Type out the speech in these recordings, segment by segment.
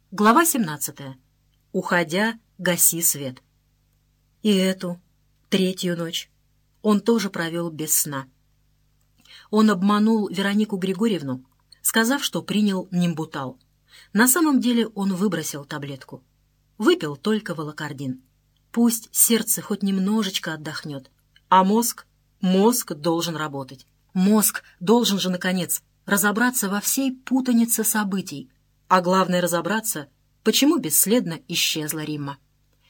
Глава 17. Уходя, гаси свет. И эту, третью ночь, он тоже провел без сна. Он обманул Веронику Григорьевну, сказав, что принял нимбутал. На самом деле он выбросил таблетку. Выпил только волокордин. Пусть сердце хоть немножечко отдохнет. А мозг должен работать. Мозг должен же, наконец, разобраться во всей путанице событий. А главное разобраться, почему бесследно исчезла Римма.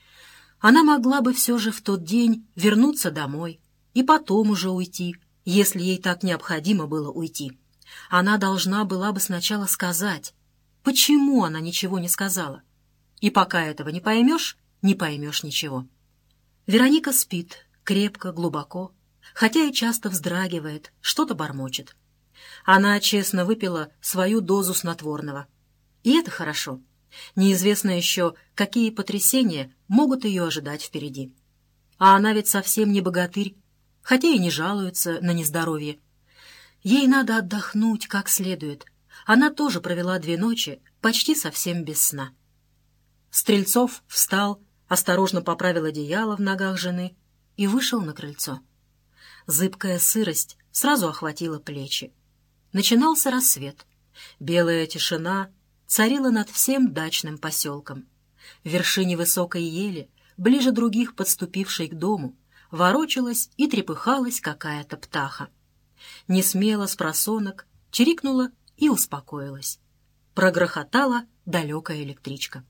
Она могла бы все же в тот день вернуться домой и потом уже уйти, если ей так необходимо было уйти. Она должна была бы сначала сказать, почему она ничего не сказала. И пока этого не поймешь ничего. Вероника спит крепко, глубоко, хотя и часто вздрагивает, что-то бормочет. Она честно выпила свою дозу снотворного. И это хорошо. Неизвестно еще, какие потрясения могут ее ожидать впереди. А она ведь совсем не богатырь, хотя и не жалуется на нездоровье. Ей надо отдохнуть как следует. Она тоже провела 2 ночи почти совсем без сна. Стрельцов встал, осторожно поправил одеяло в ногах жены и вышел на крыльцо. Зыбкая сырость сразу охватила плечи. Начинался рассвет. Белая тишина царила над всем дачным поселком. В вершине высокой ели, ближе других подступившей к дому, ворочалась и трепыхалась какая-то птаха. Несмело спросонок чирикнула и успокоилась. Прогрохотала далекая электричка.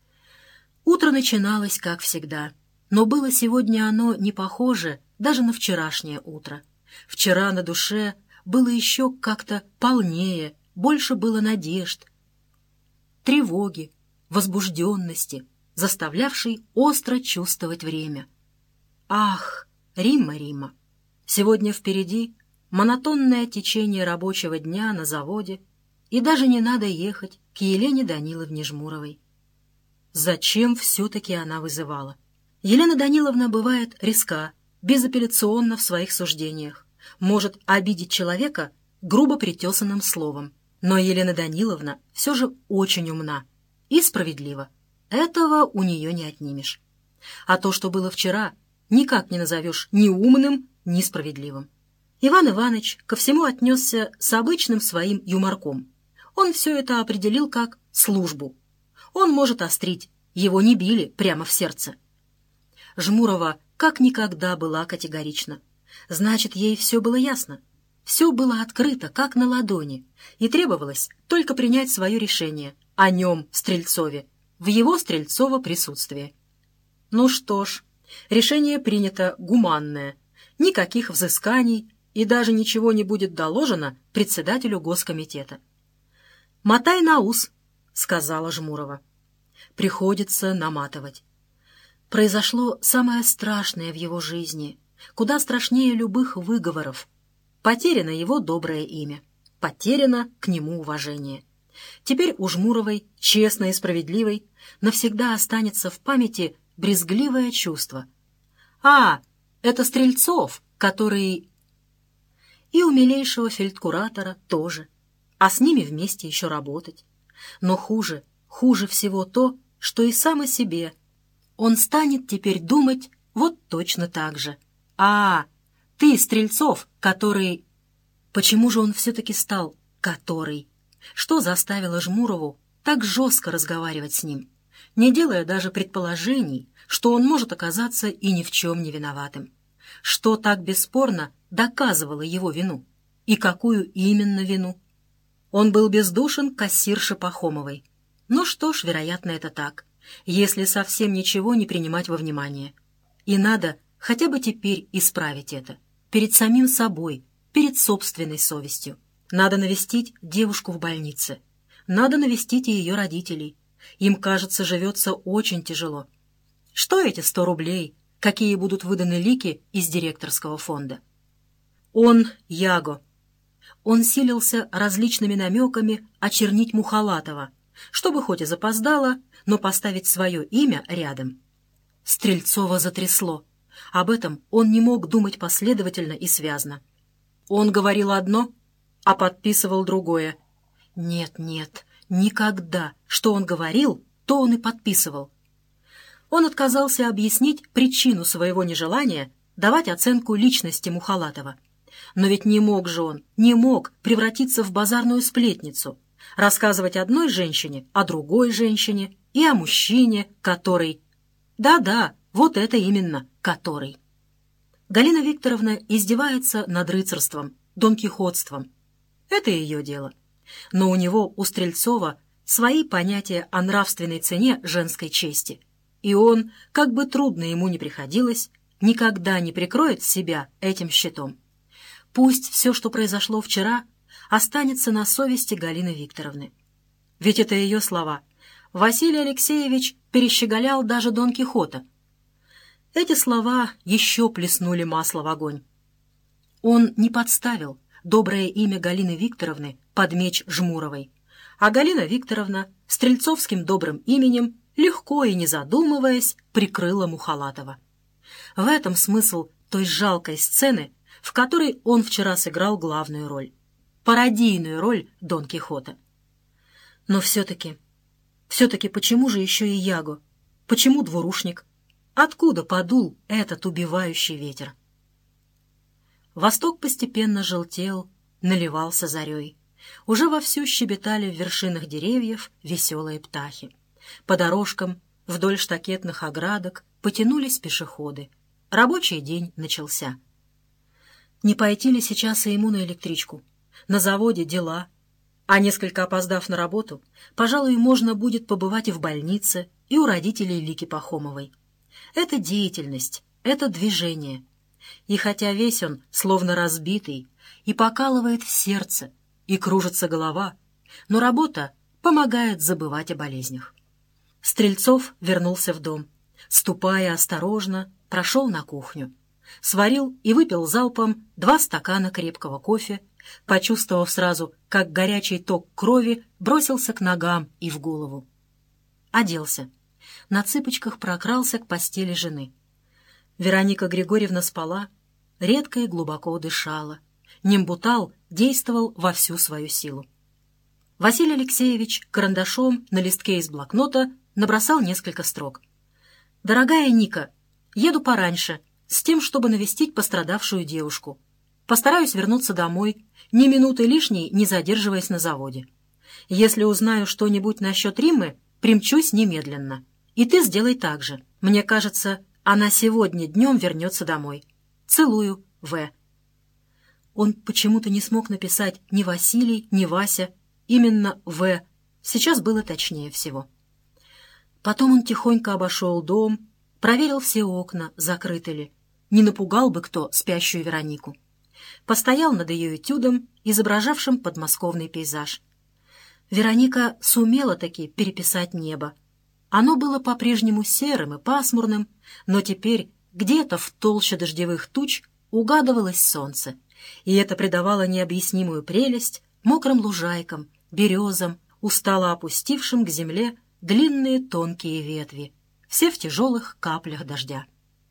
Утро начиналось, как всегда, но было сегодня оно не похоже даже на вчерашнее утро. Вчера на душе было еще как-то полнее, больше было надежд, тревоги, возбужденности, заставлявшей остро чувствовать время. Ах, Римма, Римма! Сегодня впереди монотонное течение рабочего дня на заводе, и даже не надо ехать к Елене Даниловне Жмуровой. Зачем все-таки она вызывала? Елена Даниловна бывает резка, безапелляционна в своих суждениях, может обидеть человека грубо притесанным словом. Но Елена Даниловна все же очень умна и справедлива. Этого у нее не отнимешь. А то, что было вчера, никак не назовешь ни умным, ни справедливым. Иван Иваныч ко всему отнесся с обычным своим юморком. Он все это определил как службу. Он может острить, его не били прямо в сердце. Жмурова как никогда была категорична. Значит, ей все было ясно. Все было открыто, как на ладони, и требовалось только принять свое решение о нем, Стрельцове, в его Стрельцово присутствии. Ну что ж, решение принято гуманное, никаких взысканий и даже ничего не будет доложено председателю госкомитета. «Мотай на ус», — сказала Жмурова. Приходится наматывать. Произошло самое страшное в его жизни, куда страшнее любых выговоров. Потеряно его доброе имя, потеряно к нему уважение. Теперь у Жмуровой, честной и справедливой, навсегда останется в памяти брезгливое чувство. «А, это Стрельцов, который...» И у милейшего фельдкуратора тоже, а с ними вместе еще работать. Но хуже всего то, что и сам о себе. Он станет теперь думать вот точно так же. «А, ты, Стрельцов, который...» Почему же он все-таки стал «который»? Что заставило Жмурову так жестко разговаривать с ним, не делая даже предположений, что он может оказаться и ни в чем не виноватым? Что так бесспорно доказывало его вину? И какую именно вину? Он был бездушен кассирше Пахомовой. Ну что ж, вероятно, это так, если совсем ничего не принимать во внимание. И надо хотя бы теперь исправить это. Перед самим собой, перед собственной совестью. Надо навестить девушку в больнице. Надо навестить и ее родителей. Им, кажется, живется очень тяжело. Что эти 100 рублей, какие будут выданы Лике из директорского фонда? Он Яго. Он силился различными намеками очернить Мухалатова, чтобы хоть и запоздало, но поставить свое имя рядом. Стрельцова затрясло. Об этом он не мог думать последовательно и связно. Он говорил одно, а подписывал другое. Нет, никогда, что он говорил, то он и подписывал. Он отказался объяснить причину своего нежелания давать оценку личности Мухалатова. Но ведь не мог превратиться в базарную сплетницу, рассказывать одной женщине о другой женщине и о мужчине, который... Да-да, вот это именно, который. Галина Викторовна издевается над рыцарством, донкихотством. Это ее дело. Но у него, у Стрельцова, свои понятия о нравственной цене женской чести. И он, как бы трудно ему ни приходилось, никогда не прикроет себя этим щитом. Пусть все, что произошло вчера, останется на совести Галины Викторовны. Ведь это ее слова. Василий Алексеевич перещеголял даже Дон Кихота. Эти слова еще плеснули масло в огонь. Он не подставил доброе имя Галины Викторовны под меч Жмуровой, а Галина Викторовна стрельцовским добрым именем, легко и не задумываясь, прикрыла Мухалатова. В этом смысл той жалкой сцены, в которой он вчера сыграл главную роль, пародийную роль Дон Кихота. Но все-таки почему же еще и Яго? Почему двурушник? Откуда подул этот убивающий ветер? Восток постепенно желтел, наливался зарей. Уже вовсю щебетали в вершинах деревьев веселые птахи. По дорожкам, вдоль штакетных оградок потянулись пешеходы. Рабочий день начался. Не пойти ли сейчас и ему на электричку? На заводе дела. А несколько опоздав на работу, пожалуй, можно будет побывать и в больнице, и у родителей Лики Пахомовой. Это деятельность, это движение. И хотя весь он словно разбитый, и покалывает в сердце, и кружится голова, но работа помогает забывать о болезнях. Стрельцов вернулся в дом. Ступая осторожно, прошел на кухню. Сварил и выпил залпом 2 стакана крепкого кофе, почувствовав сразу, как горячий ток крови бросился к ногам и в голову. Оделся. На цыпочках прокрался к постели жены. Вероника Григорьевна спала, редко и глубоко дышала. Нимбутал действовал во всю свою силу. Василий Алексеевич карандашом на листке из блокнота набросал несколько строк. «Дорогая Ника, еду пораньше, с тем, чтобы навестить пострадавшую девушку. Постараюсь вернуться домой, ни минуты лишней не задерживаясь на заводе. Если узнаю что-нибудь насчет Риммы, примчусь немедленно. И ты сделай так же. Мне кажется, она сегодня днем вернется домой. Целую, В». Он почему-то не смог написать ни Василий, ни Вася, именно В. Сейчас было точнее всего. Потом он тихонько обошел дом, проверил все окна, закрыты ли. Не напугал бы кто спящую Веронику. Постоял над ее этюдом, изображавшим подмосковный пейзаж. Вероника сумела таки переписать небо. Оно было по-прежнему серым и пасмурным, но теперь где-то в толще дождевых туч угадывалось солнце, и это придавало необъяснимую прелесть мокрым лужайкам, березам, устало опустившим к земле длинные тонкие ветви, все в тяжелых каплях дождя.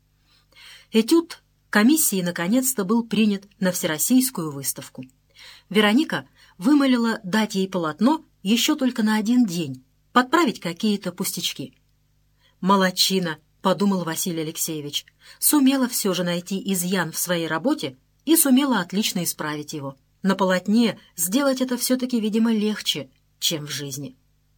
Этюд комиссии наконец-то был принят на всероссийскую выставку. Вероника вымолила дать ей полотно еще только на 1 день, подправить какие-то пустячки. «Молодчина», — подумал Василий Алексеевич, сумела все же найти изъян в своей работе и сумела отлично исправить его. На полотне сделать это все-таки, видимо, легче, чем в жизни.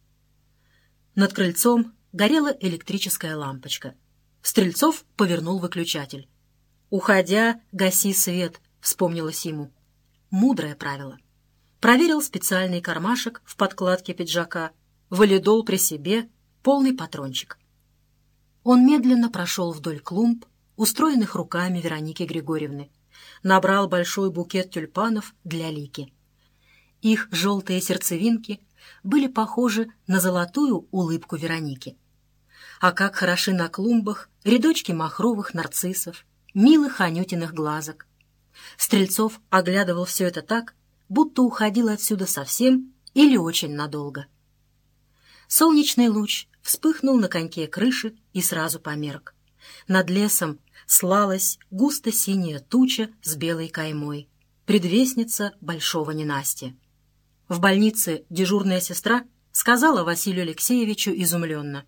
Над крыльцом горела электрическая лампочка. Стрельцов повернул выключатель. «Уходя, гаси свет», — вспомнилось ему. Мудрое правило. Проверил специальный кармашек в подкладке пиджака, валидол при себе, полный патрончик. Он медленно прошел вдоль клумб, устроенных руками Вероники Григорьевны, набрал большой букет тюльпанов для Лики. Их желтые сердцевинки были похожи на золотую улыбку Вероники. А как хороши на клумбах рядочки махровых нарциссов, милых анютиных глазок. Стрельцов оглядывал все это так, будто уходил отсюда совсем или очень надолго. Солнечный луч вспыхнул на коньке крыши и сразу померк. Над лесом слалась густо-синяя туча с белой каймой, предвестница большого ненастья. В больнице дежурная сестра — сказала Василию Алексеевичу изумленно.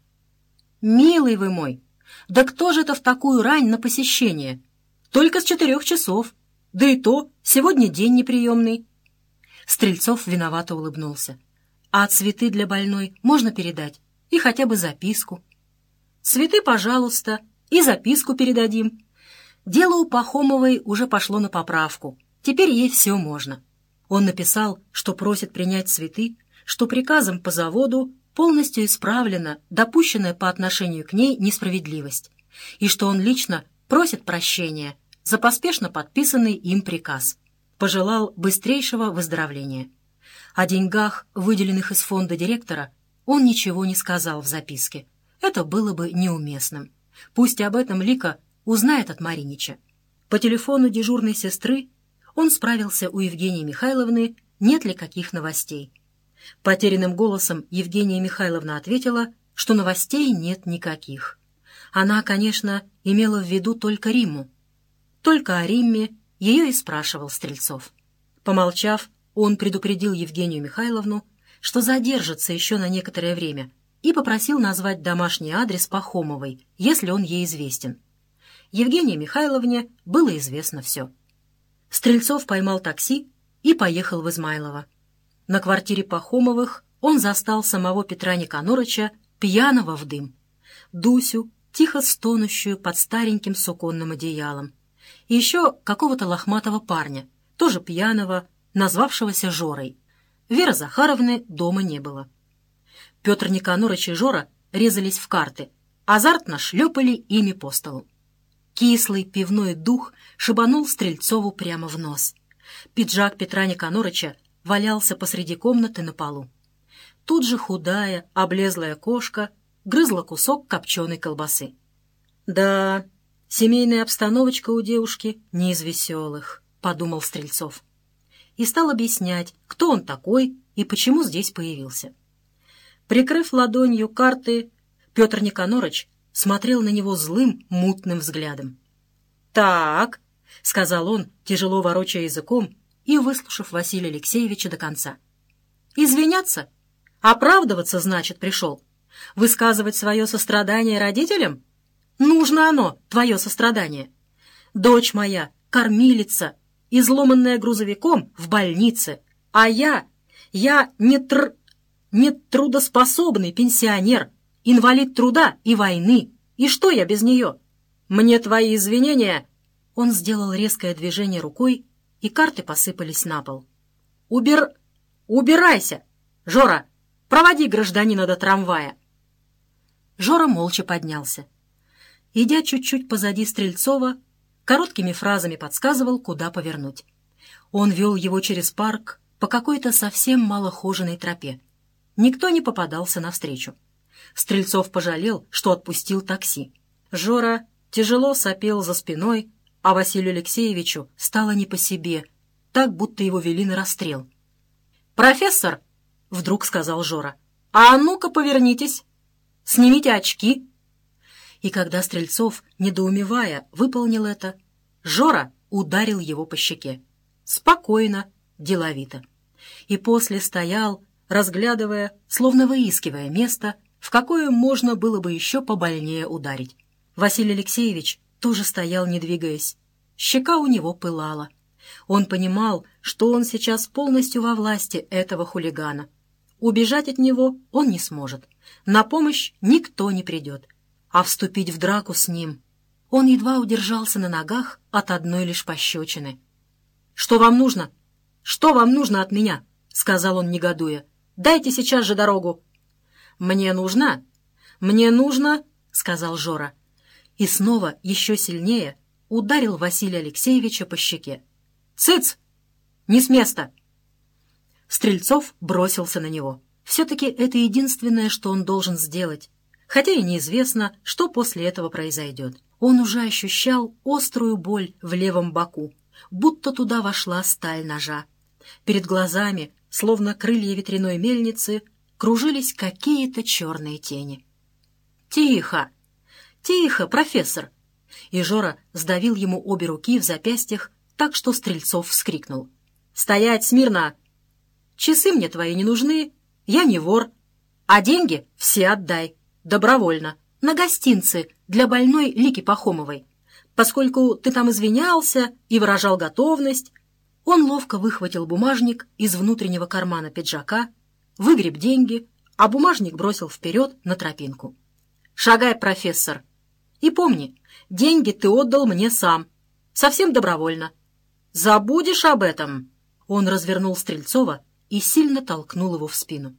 «Милый вы мой, да кто же это в такую рань на посещение? Только с 4 часов. Да и то, сегодня день неприемный». Стрельцов виновато улыбнулся. «А цветы для больной можно передать? И хотя бы записку?» «Цветы, пожалуйста, и записку передадим». Дело у Пахомовой уже пошло на поправку. Теперь ей все можно. Он написал, что просит принять цветы, что приказом по заводу полностью исправлена допущенная по отношению к ней несправедливость, и что он лично просит прощения за поспешно подписанный им приказ. Пожелал быстрейшего выздоровления. О деньгах, выделенных из фонда директора, он ничего не сказал в записке. Это было бы неуместным. Пусть об этом Лика узнает от Маринича. По телефону дежурной сестры он справился у Евгении Михайловны, нет ли каких новостей. Потерянным голосом Евгения Михайловна ответила, что новостей нет никаких. Она, конечно, имела в виду только Римму. Только о Римме ее и спрашивал Стрельцов. Помолчав, он предупредил Евгению Михайловну, что задержится еще на некоторое время, и попросил назвать домашний адрес Пахомовой, если он ей известен. Евгении Михайловне было известно все. Стрельцов поймал такси и поехал в Измайлово. На квартире Пахомовых он застал самого Петра Никанорыча пьяного в дым, Дусю, тихо стонущую под стареньким суконным одеялом, и еще какого-то лохматого парня, тоже пьяного, назвавшегося Жорой. Веры Захаровны дома не было. Петр Никанорыч и Жора резались в карты, азартно шлепали ими по столу. Кислый пивной дух шибанул Стрельцову прямо в нос. Пиджак Петра Никанорыча валялся посреди комнаты на полу. Тут же худая, облезлая кошка грызла кусок копченой колбасы. «Да, семейная обстановочка у девушки не из веселых», — подумал Стрельцов. И стал объяснять, кто он такой и почему здесь появился. Прикрыв ладонью карты, Петр Никанорыч смотрел на него злым, мутным взглядом. «Так», — сказал он, тяжело ворочая языком, и выслушав Василия Алексеевича до конца. «Извиняться? Оправдываться, значит, пришел? Высказывать свое сострадание родителям? Нужно оно, твое сострадание. Дочь моя, кормилица, изломанная грузовиком в больнице, а я нетрудоспособный пенсионер, инвалид труда и войны. И что я без нее? Мне твои извинения...» Он сделал резкое движение рукой, и карты посыпались на пол. «Убирайся! Жора, проводи гражданина до трамвая!» Жора молча поднялся. Идя чуть-чуть позади Стрельцова, короткими фразами подсказывал, куда повернуть. Он вел его через парк по какой-то совсем малохоженой тропе. Никто не попадался навстречу. Стрельцов пожалел, что отпустил такси. Жора тяжело сопел за спиной, а Василию Алексеевичу стало не по себе, так, будто его вели на расстрел. «Профессор!» — вдруг сказал Жора. «А ну-ка повернитесь! Снимите очки!» И когда Стрельцов, недоумевая, выполнил это, Жора ударил его по щеке. Спокойно, деловито. И после стоял, разглядывая, словно выискивая место, в какое можно было бы еще побольнее ударить. Василий Алексеевич тоже стоял, не двигаясь. Щека у него пылала. Он понимал, что он сейчас полностью во власти этого хулигана. Убежать от него он не сможет. На помощь никто не придет. А вступить в драку с ним... Он едва удержался на ногах от одной лишь пощечины. «Что вам нужно? Что вам нужно от меня?» — сказал он, негодуя. «Дайте сейчас же дорогу». «Мне нужно», — сказал Жора. И снова, еще сильнее, ударил Василия Алексеевича по щеке. «Цыц! Не с места!» Стрельцов бросился на него. Все-таки это единственное, что он должен сделать. Хотя и неизвестно, что после этого произойдет. Он уже ощущал острую боль в левом боку, будто туда вошла сталь ножа. Перед глазами, словно крылья ветряной мельницы, кружились какие-то черные тени. «Тихо! Тихо, профессор!» И Жора сдавил ему обе руки в запястьях, так что Стрельцов вскрикнул. «Стоять смирно! Часы мне твои не нужны, я не вор, А деньги все отдай, добровольно, на гостинцы для больной Лики Пахомовой. Поскольку ты там извинялся и выражал готовность». Он ловко выхватил бумажник из внутреннего кармана пиджака, выгреб деньги, а бумажник бросил вперед на тропинку. «Шагай, профессор. И помни, деньги ты отдал мне сам, совсем добровольно. Забудешь об этом?» Он развернул Стрельцова и сильно толкнул его в спину.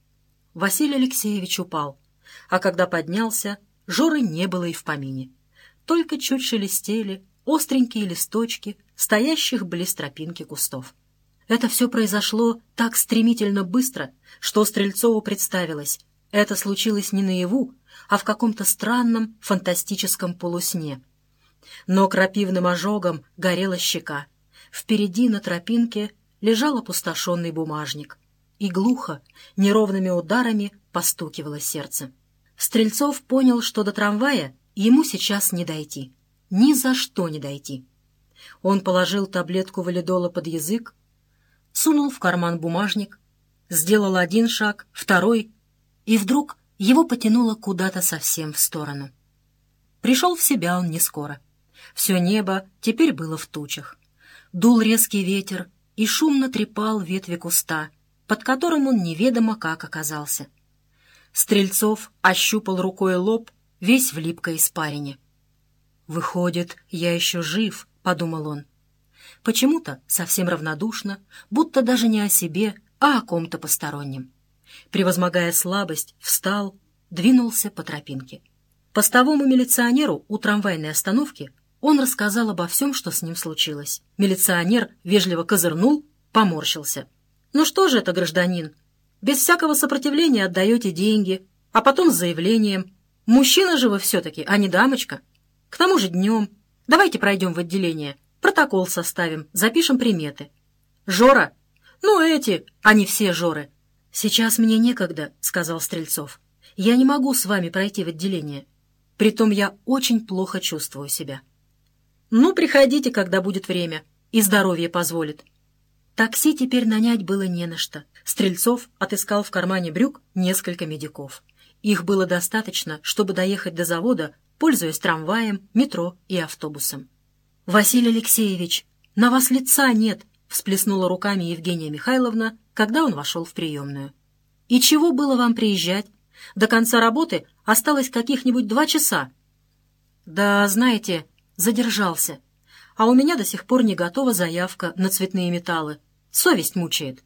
Василий Алексеевич упал, а когда поднялся, Жоры не было и в помине. Только чуть шелестели остренькие листочки стоящих близ тропинки кустов. Это все произошло так стремительно быстро, что Стрельцову представилось, это случилось не наяву, а в каком-то странном фантастическом полусне. Но крапивным ожогом горела щека. Впереди на тропинке лежал опустошенный бумажник, и глухо, неровными ударами постукивало сердце. Стрельцов понял, что до трамвая ему сейчас не дойти. Ни за что не дойти. Он положил таблетку валидола под язык, сунул в карман бумажник, сделал один шаг, второй, и вдруг его потянуло куда-то совсем в сторону. Пришел в себя он не скоро. Все небо теперь было в тучах. Дул резкий ветер и шумно трепал ветви куста, под которым он неведомо как оказался. Стрельцов ощупал рукой лоб, весь в липкой испарине. «Выходит, я еще жив», — подумал он. Почему-то совсем равнодушно, будто даже не о себе, а о ком-то постороннем. Превозмогая слабость, встал, двинулся по тропинке. Постовому милиционеру у трамвайной остановки он рассказал обо всем, что с ним случилось. Милиционер вежливо козырнул, поморщился. «Ну что же это, гражданин? Без всякого сопротивления отдаете деньги, а потом с заявлением. Мужчина же вы все-таки, а не дамочка. К тому же днем. Давайте пройдем в отделение, протокол составим, запишем приметы. Жора? Ну, эти, они все Жоры». «Сейчас мне некогда», — сказал Стрельцов. «Я не могу с вами пройти в отделение. Притом я очень плохо чувствую себя». «Ну, приходите, когда будет время, и здоровье позволит». Такси теперь нанять было не на что. Стрельцов отыскал в кармане брюк несколько медиков. Их было достаточно, чтобы доехать до завода, пользуясь трамваем, метро и автобусом. «Василий Алексеевич, на вас лица нет!» — всплеснула руками Евгения Михайловна, когда он вошел в приемную. «И чего было вам приезжать? До конца работы осталось каких-нибудь 2 часа». «Да, знаете, задержался. А у меня до сих пор не готова заявка на цветные металлы. Совесть мучает».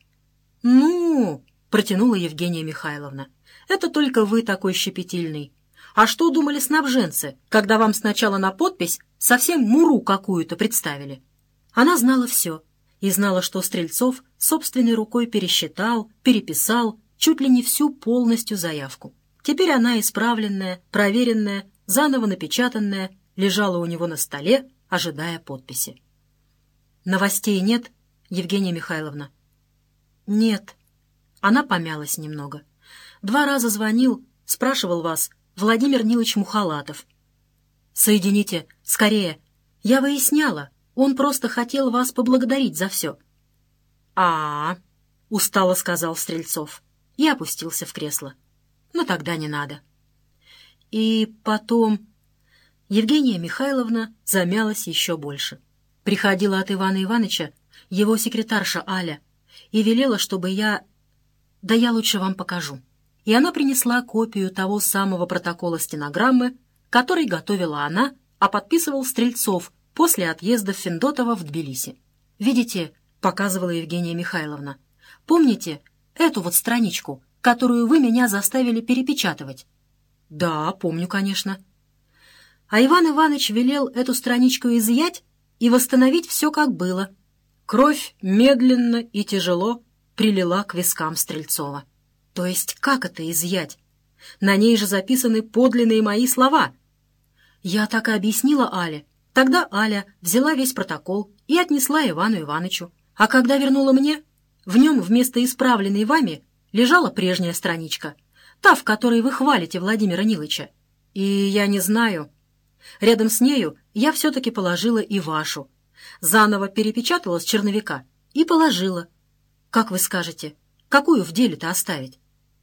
«Ну, — протянула Евгения Михайловна, — это только вы такой щепетильный. А что думали снабженцы, когда вам сначала на подпись совсем муру какую-то представили?» Она знала все и знала, что Стрельцов собственной рукой пересчитал, переписал чуть ли не всю полностью заявку. Теперь она, исправленная, проверенная, заново напечатанная, лежала у него на столе, ожидая подписи. «Новостей нет, Евгения Михайловна?» «Нет». Она помялась немного. 2 раза звонил, спрашивал вас Владимир Нилович Мухалатов. «Соедините, скорее. Я выясняла, он просто хотел вас поблагодарить за все». «А-а-а», — устало сказал Стрельцов и опустился в кресло. «Ну тогда не надо». И потом... Евгения Михайловна замялась еще больше. Приходила от Ивана Ивановича его секретарша Аля и велела, чтобы я... Да я лучше вам покажу. И она принесла копию того самого протокола стенограммы, который готовила она, а подписывал Стрельцов после отъезда Финдотова в Тбилиси. «Видите», — показывала Евгения Михайловна, — «помните эту вот страничку, которую вы меня заставили перепечатывать?» «Да, помню, конечно». А Иван Иванович велел эту страничку изъять и восстановить все, как было. Кровь медленно и тяжело прилила к вискам Стрельцова. То есть как это изъять? На ней же записаны подлинные мои слова. Я так и объяснила Але. Тогда Аля взяла весь протокол и отнесла Ивану Ивановичу. А когда вернула мне, в нем вместо исправленной вами лежала прежняя страничка, та, в которой вы хвалите Владимира Нилыча. И я не знаю... Рядом с нею я все-таки положила и вашу. Заново перепечатала с черновика и положила. Как вы скажете, какую в деле-то оставить?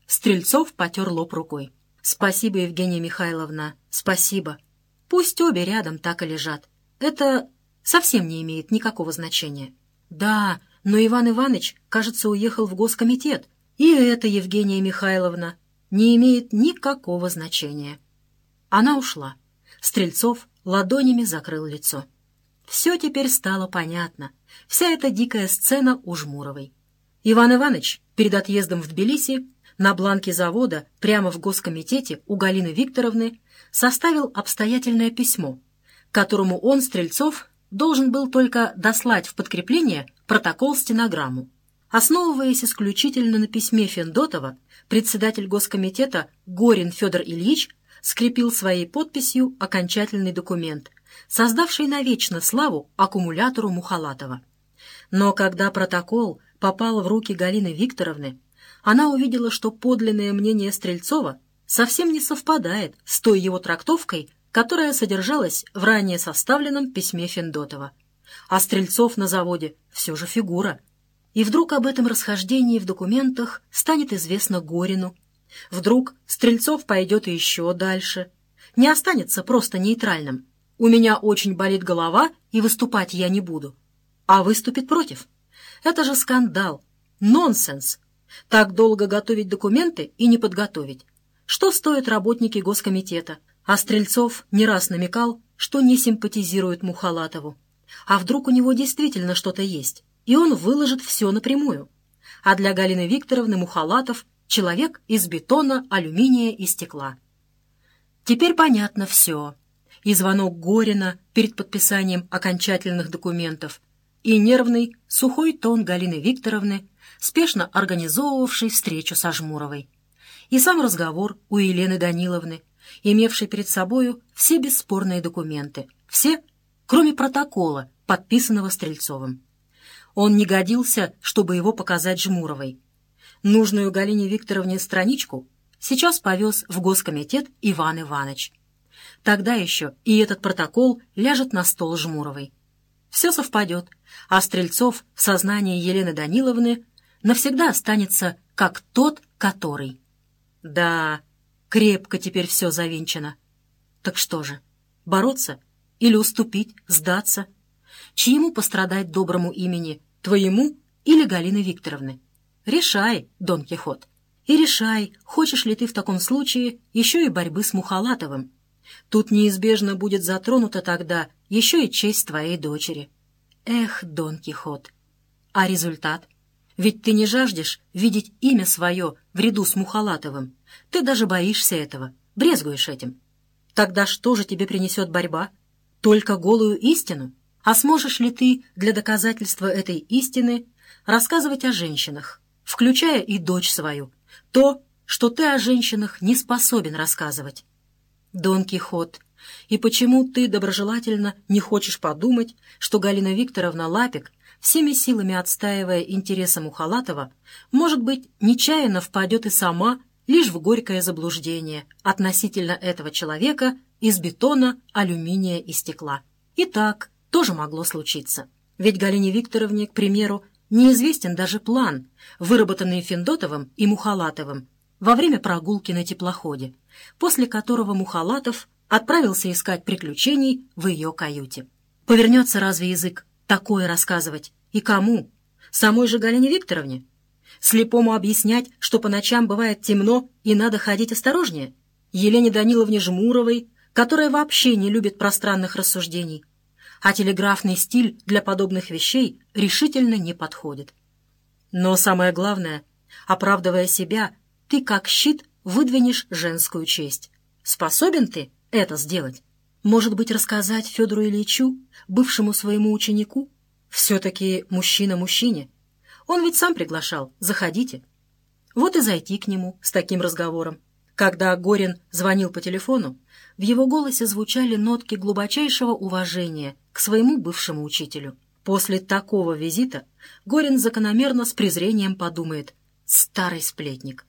Стрельцов потер лоб рукой. «Спасибо, Евгения Михайловна, спасибо. Пусть обе рядом так и лежат. Это совсем не имеет никакого значения». «Да, но Иван Иванович, кажется, уехал в госкомитет. И это, Евгения Михайловна, не имеет никакого значения». Она ушла. Стрельцов ладонями закрыл лицо. Все теперь стало понятно. Вся эта дикая сцена у Жмуровой. Иван Иванович перед отъездом в Тбилиси на бланке завода прямо в госкомитете у Галины Викторовны составил обстоятельное письмо, которому он, Стрельцов, должен был только дослать в подкрепление протокол-стенограмму. Основываясь исключительно на письме Федотова, председатель госкомитета Горин Федор Ильич скрепил своей подписью окончательный документ, создавший навечно славу аккумулятору Мухалатова. Но когда протокол попал в руки Галины Викторовны, она увидела, что подлинное мнение Стрельцова совсем не совпадает с той его трактовкой, которая содержалась в ранее составленном письме Федотова. А Стрельцов на заводе все же фигура. И вдруг об этом расхождении в документах станет известно Горину. Вдруг Стрельцов пойдет еще дальше. Не останется просто нейтральным. «У меня очень болит голова, и выступать я не буду». А выступит против. Это же скандал. Нонсенс. Так долго готовить документы и не подготовить. Что стоят работники госкомитета? А Стрельцов не раз намекал, что не симпатизирует Мухалатову. А вдруг у него действительно что-то есть, и он выложит все напрямую. А для Галины Викторовны Мухалатов — человек из бетона, алюминия и стекла. Теперь понятно все. И звонок Горина перед подписанием окончательных документов, и нервный, сухой тон Галины Викторовны, спешно организовывавшей встречу со Жмуровой. И сам разговор у Елены Даниловны, имевшей перед собою все бесспорные документы, все, кроме протокола, подписанного Стрельцовым. Он не годился, чтобы его показать Жмуровой. Нужную Галине Викторовне страничку сейчас повез в госкомитет Иван Иванович. Тогда еще и этот протокол ляжет на стол Жмуровой. Все совпадет, а Стрельцов в сознании Елены Даниловны навсегда останется как тот, который. Да, крепко теперь все завинчено. Так что же, бороться или уступить, сдаться? Чьему пострадать доброму имени, твоему или Галины Викторовны? Решай, Дон Кихот. И решай, хочешь ли ты в таком случае еще и борьбы с Мухалатовым. Тут неизбежно будет затронута тогда еще и честь твоей дочери. Эх, Дон Кихот. А результат? Ведь ты не жаждешь видеть имя свое в ряду с Мухалатовым. Ты даже боишься этого, брезгуешь этим. Тогда что же тебе принесет борьба? Только голую истину? А сможешь ли ты для доказательства этой истины рассказывать о женщинах, включая и дочь свою, то, что ты о женщинах не способен рассказывать? Дон Кихот, и почему ты доброжелательно не хочешь подумать, что Галина Викторовна Лапик, всеми силами отстаивая интересы Мухалатова, может быть, нечаянно впадет и сама лишь в горькое заблуждение относительно этого человека из бетона, алюминия и стекла? И так тоже могло случиться. Ведь Галине Викторовне, к примеру, неизвестен даже план, выработанный Федотовым и Мухалатовым во время прогулки на теплоходе, после которого Мухалатов отправился искать приключений в ее каюте. Повернется разве язык такое рассказывать? И кому? Самой же Галине Викторовне? Слепому объяснять, что по ночам бывает темно и надо ходить осторожнее? Елене Даниловне Жмуровой, которая вообще не любит пространных рассуждений? А телеграфный стиль для подобных вещей решительно не подходит. Но самое главное, оправдывая себя, ты как щит выдвинешь женскую честь. Способен ты это сделать? Может быть, рассказать Федору Ильичу, бывшему своему ученику? Все-таки мужчина мужчине. Он ведь сам приглашал, заходите. Вот и зайти к нему с таким разговором. Когда Горин звонил по телефону, в его голосе звучали нотки глубочайшего уважения к своему бывшему учителю. После такого визита Горин закономерно с презрением подумает: «Старый сплетник».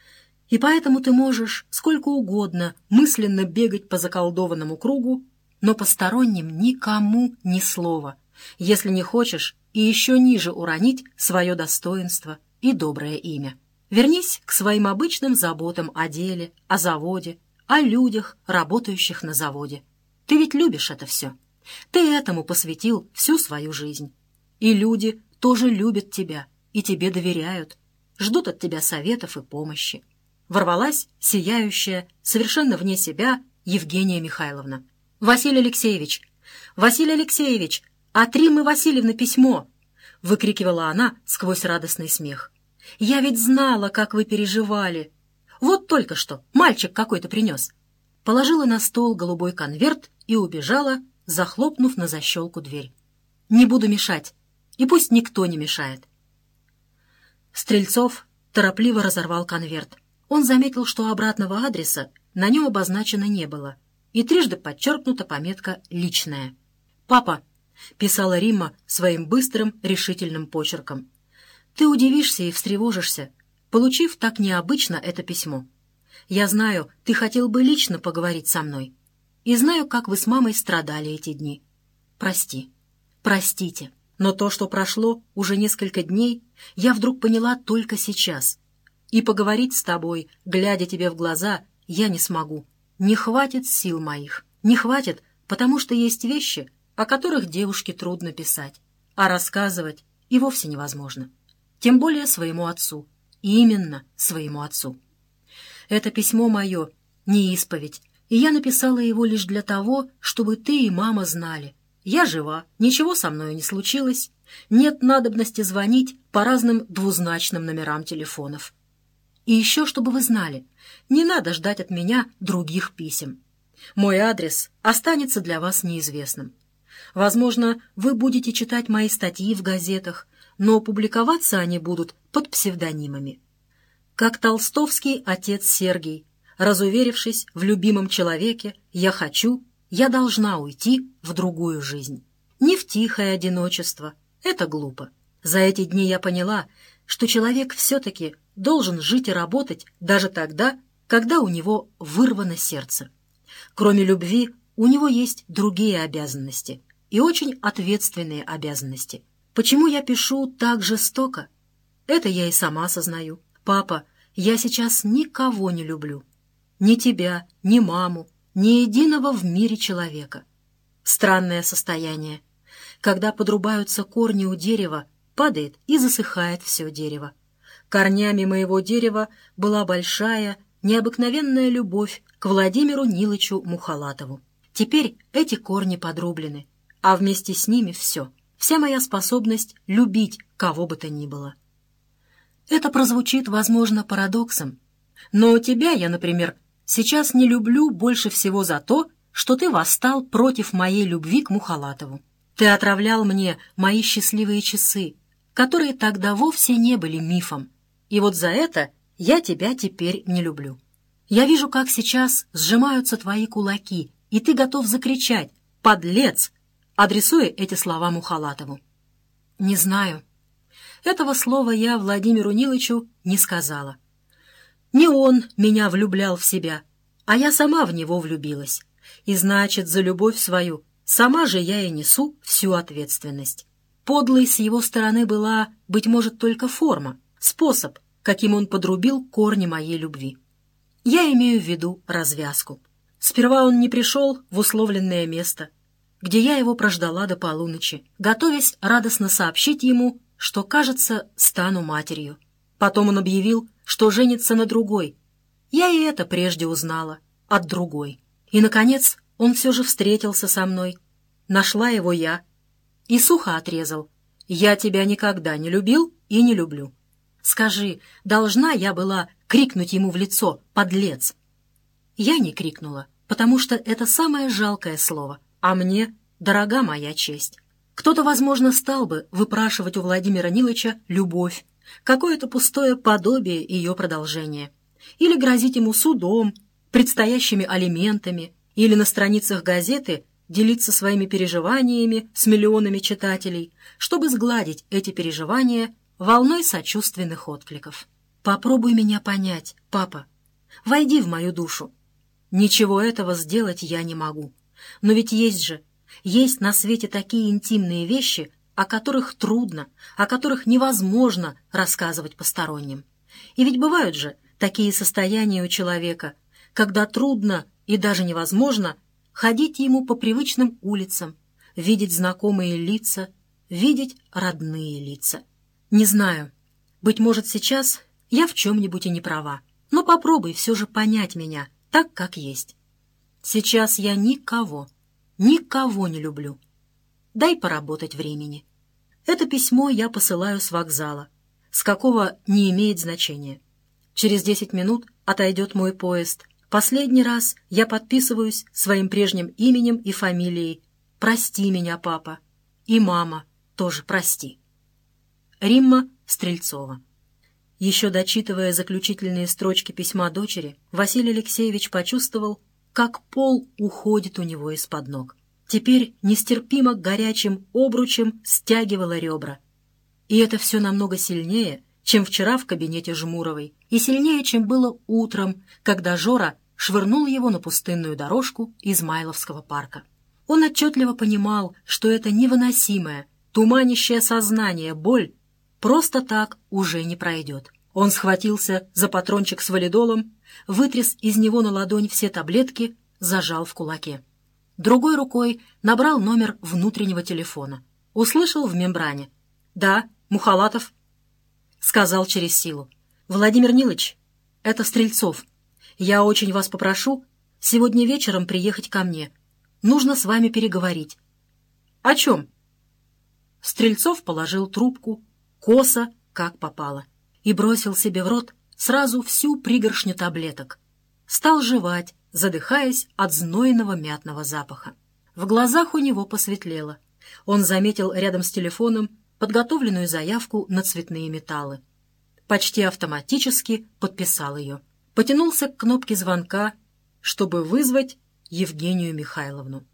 И поэтому ты можешь сколько угодно мысленно бегать по заколдованному кругу, но посторонним никому ни слова, если не хочешь и еще ниже уронить свое достоинство и доброе имя. Вернись к своим обычным заботам о деле, о заводе, о людях, работающих на заводе. Ты ведь любишь это все. Ты этому посвятил всю свою жизнь. И люди тоже любят тебя и тебе доверяют, ждут от тебя советов и помощи. Ворвалась сияющая, совершенно вне себя Евгения Михайловна. «Василий Алексеевич! Василий Алексеевич! От Риммы Васильевны письмо!» — выкрикивала она сквозь радостный смех. «Я ведь знала, как вы переживали. Вот только что мальчик какой-то принес». Положила на стол голубой конверт и убежала, захлопнув на защелку дверь. «Не буду мешать, и пусть никто не мешает». Стрельцов торопливо разорвал конверт. Он заметил, что обратного адреса на нем обозначено не было, и трижды подчеркнута пометка «Личная». «Папа», — писала Римма своим быстрым, решительным почерком, — «ты удивишься и встревожишься, получив так необычно это письмо. Я знаю, ты хотел бы лично поговорить со мной, и знаю, как вы с мамой страдали эти дни. Прости, простите, но то, что прошло уже несколько дней, я вдруг поняла только сейчас, и поговорить с тобой, глядя тебе в глаза, я не смогу. Не хватит сил моих, не хватит, потому что есть вещи, о которых девушке трудно писать, а рассказывать и вовсе невозможно. Тем более своему отцу, и именно своему отцу. Это письмо мое не исповедь, и я написала его лишь для того, чтобы ты и мама знали. Я жива, ничего со мною не случилось, нет надобности звонить по разным двузначным номерам телефонов. И еще, чтобы вы знали, не надо ждать от меня других писем. Мой адрес останется для вас неизвестным. Возможно, вы будете читать мои статьи в газетах, но публиковаться они будут под псевдонимами. Как толстовский отец Сергий, разуверившись в любимом человеке, я должна уйти в другую жизнь. Не в тихое одиночество, это глупо. За эти дни я поняла, что человек все-таки должен жить и работать даже тогда, когда у него вырвано сердце. Кроме любви, у него есть другие обязанности, и очень ответственные обязанности. Почему я пишу так жестоко? Это я и сама сознаю. Папа, я сейчас никого не люблю. Ни тебя, ни маму, ни единого в мире человека. Странное состояние. Когда подрубаются корни у дерева, падает и засыхает все дерево. Корнями моего дерева была большая, необыкновенная любовь к Владимиру Нилычу Мухалатову. Теперь эти корни подрублены, а вместе с ними все, вся моя способность любить кого бы то ни было. Это прозвучит, возможно, парадоксом, но тебя я, например, сейчас не люблю больше всего за то, что ты восстал против моей любви к Мухалатову. Ты отравлял мне мои счастливые часы, которые тогда вовсе не были мифом, и вот за это я тебя теперь не люблю. Я вижу, как сейчас сжимаются твои кулаки, и ты готов закричать «Подлец!», адресуя эти слова Мухалатову. Не знаю. Этого слова я Владимиру Нилычу не сказала. Не он меня влюблял в себя, а я сама в него влюбилась. И значит, за любовь свою сама же я и несу всю ответственность. Подлой с его стороны была, быть может, только форма, способ, каким он подрубил корни моей любви. Я имею в виду развязку. Сперва он не пришел в условленное место, где я его прождала до полуночи, готовясь радостно сообщить ему, что, кажется, стану матерью. Потом он объявил, что женится на другой. Я и это прежде узнала, от другой. И, наконец, он все же встретился со мной. Нашла его я. И сухо отрезал. Я тебя никогда не любил и не люблю. Скажи, должна я была крикнуть ему в лицо «Подлец»? Я не крикнула, потому что это самое жалкое слово, а мне дорога моя честь. Кто-то, возможно, стал бы выпрашивать у Владимира Нилыча любовь, какое-то пустое подобие ее продолжения, или грозить ему судом, предстоящими алиментами, или на страницах газеты делиться своими переживаниями с миллионами читателей, чтобы сгладить эти переживания волной сочувственных откликов. Попробуй меня понять, папа. Войди в мою душу. Ничего этого сделать я не могу. Но ведь есть на свете такие интимные вещи, о которых трудно, о которых невозможно рассказывать посторонним. И ведь бывают же такие состояния у человека, когда трудно и даже невозможно ходить ему по привычным улицам, видеть знакомые лица, видеть родные лица. Не знаю, быть может, сейчас я в чем-нибудь и не права, но попробуй все же понять меня так, как есть. Сейчас я никого не люблю. Дай поработать времени. Это письмо я посылаю с вокзала, с какого не имеет значения. Через 10 минут отойдет мой поезд. Последний раз я подписываюсь своим прежним именем и фамилией. Прости меня, папа. И мама тоже прости. Римма Стрельцова. Еще дочитывая заключительные строчки письма дочери, Василий Алексеевич почувствовал, как пол уходит у него из-под ног. Теперь нестерпимо горячим обручем стягивало ребра. И это все намного сильнее, чем вчера в кабинете Жмуровой, и сильнее, чем было утром, когда Жора швырнул его на пустынную дорожку Измайловского парка. Он отчетливо понимал, что это невыносимая, туманящее сознание боль просто так уже не пройдет. Он схватился за патрончик с валидолом, вытряс из него на ладонь все таблетки, зажал в кулаке. Другой рукой набрал номер внутреннего телефона. Услышал в мембране. «Да, Мухалатов», — сказал через силу. «Владимир Нилыч, это Стрельцов. Я очень вас попрошу сегодня вечером приехать ко мне. Нужно с вами переговорить». «О чем?» Стрельцов положил трубку, косо, как попало, и бросил себе в рот сразу всю пригоршню таблеток. Стал жевать, задыхаясь от знойного мятного запаха. В глазах у него посветлело. Он заметил рядом с телефоном подготовленную заявку на цветные металлы. Почти автоматически подписал ее. Потянулся к кнопке звонка, чтобы вызвать Евгению Михайловну.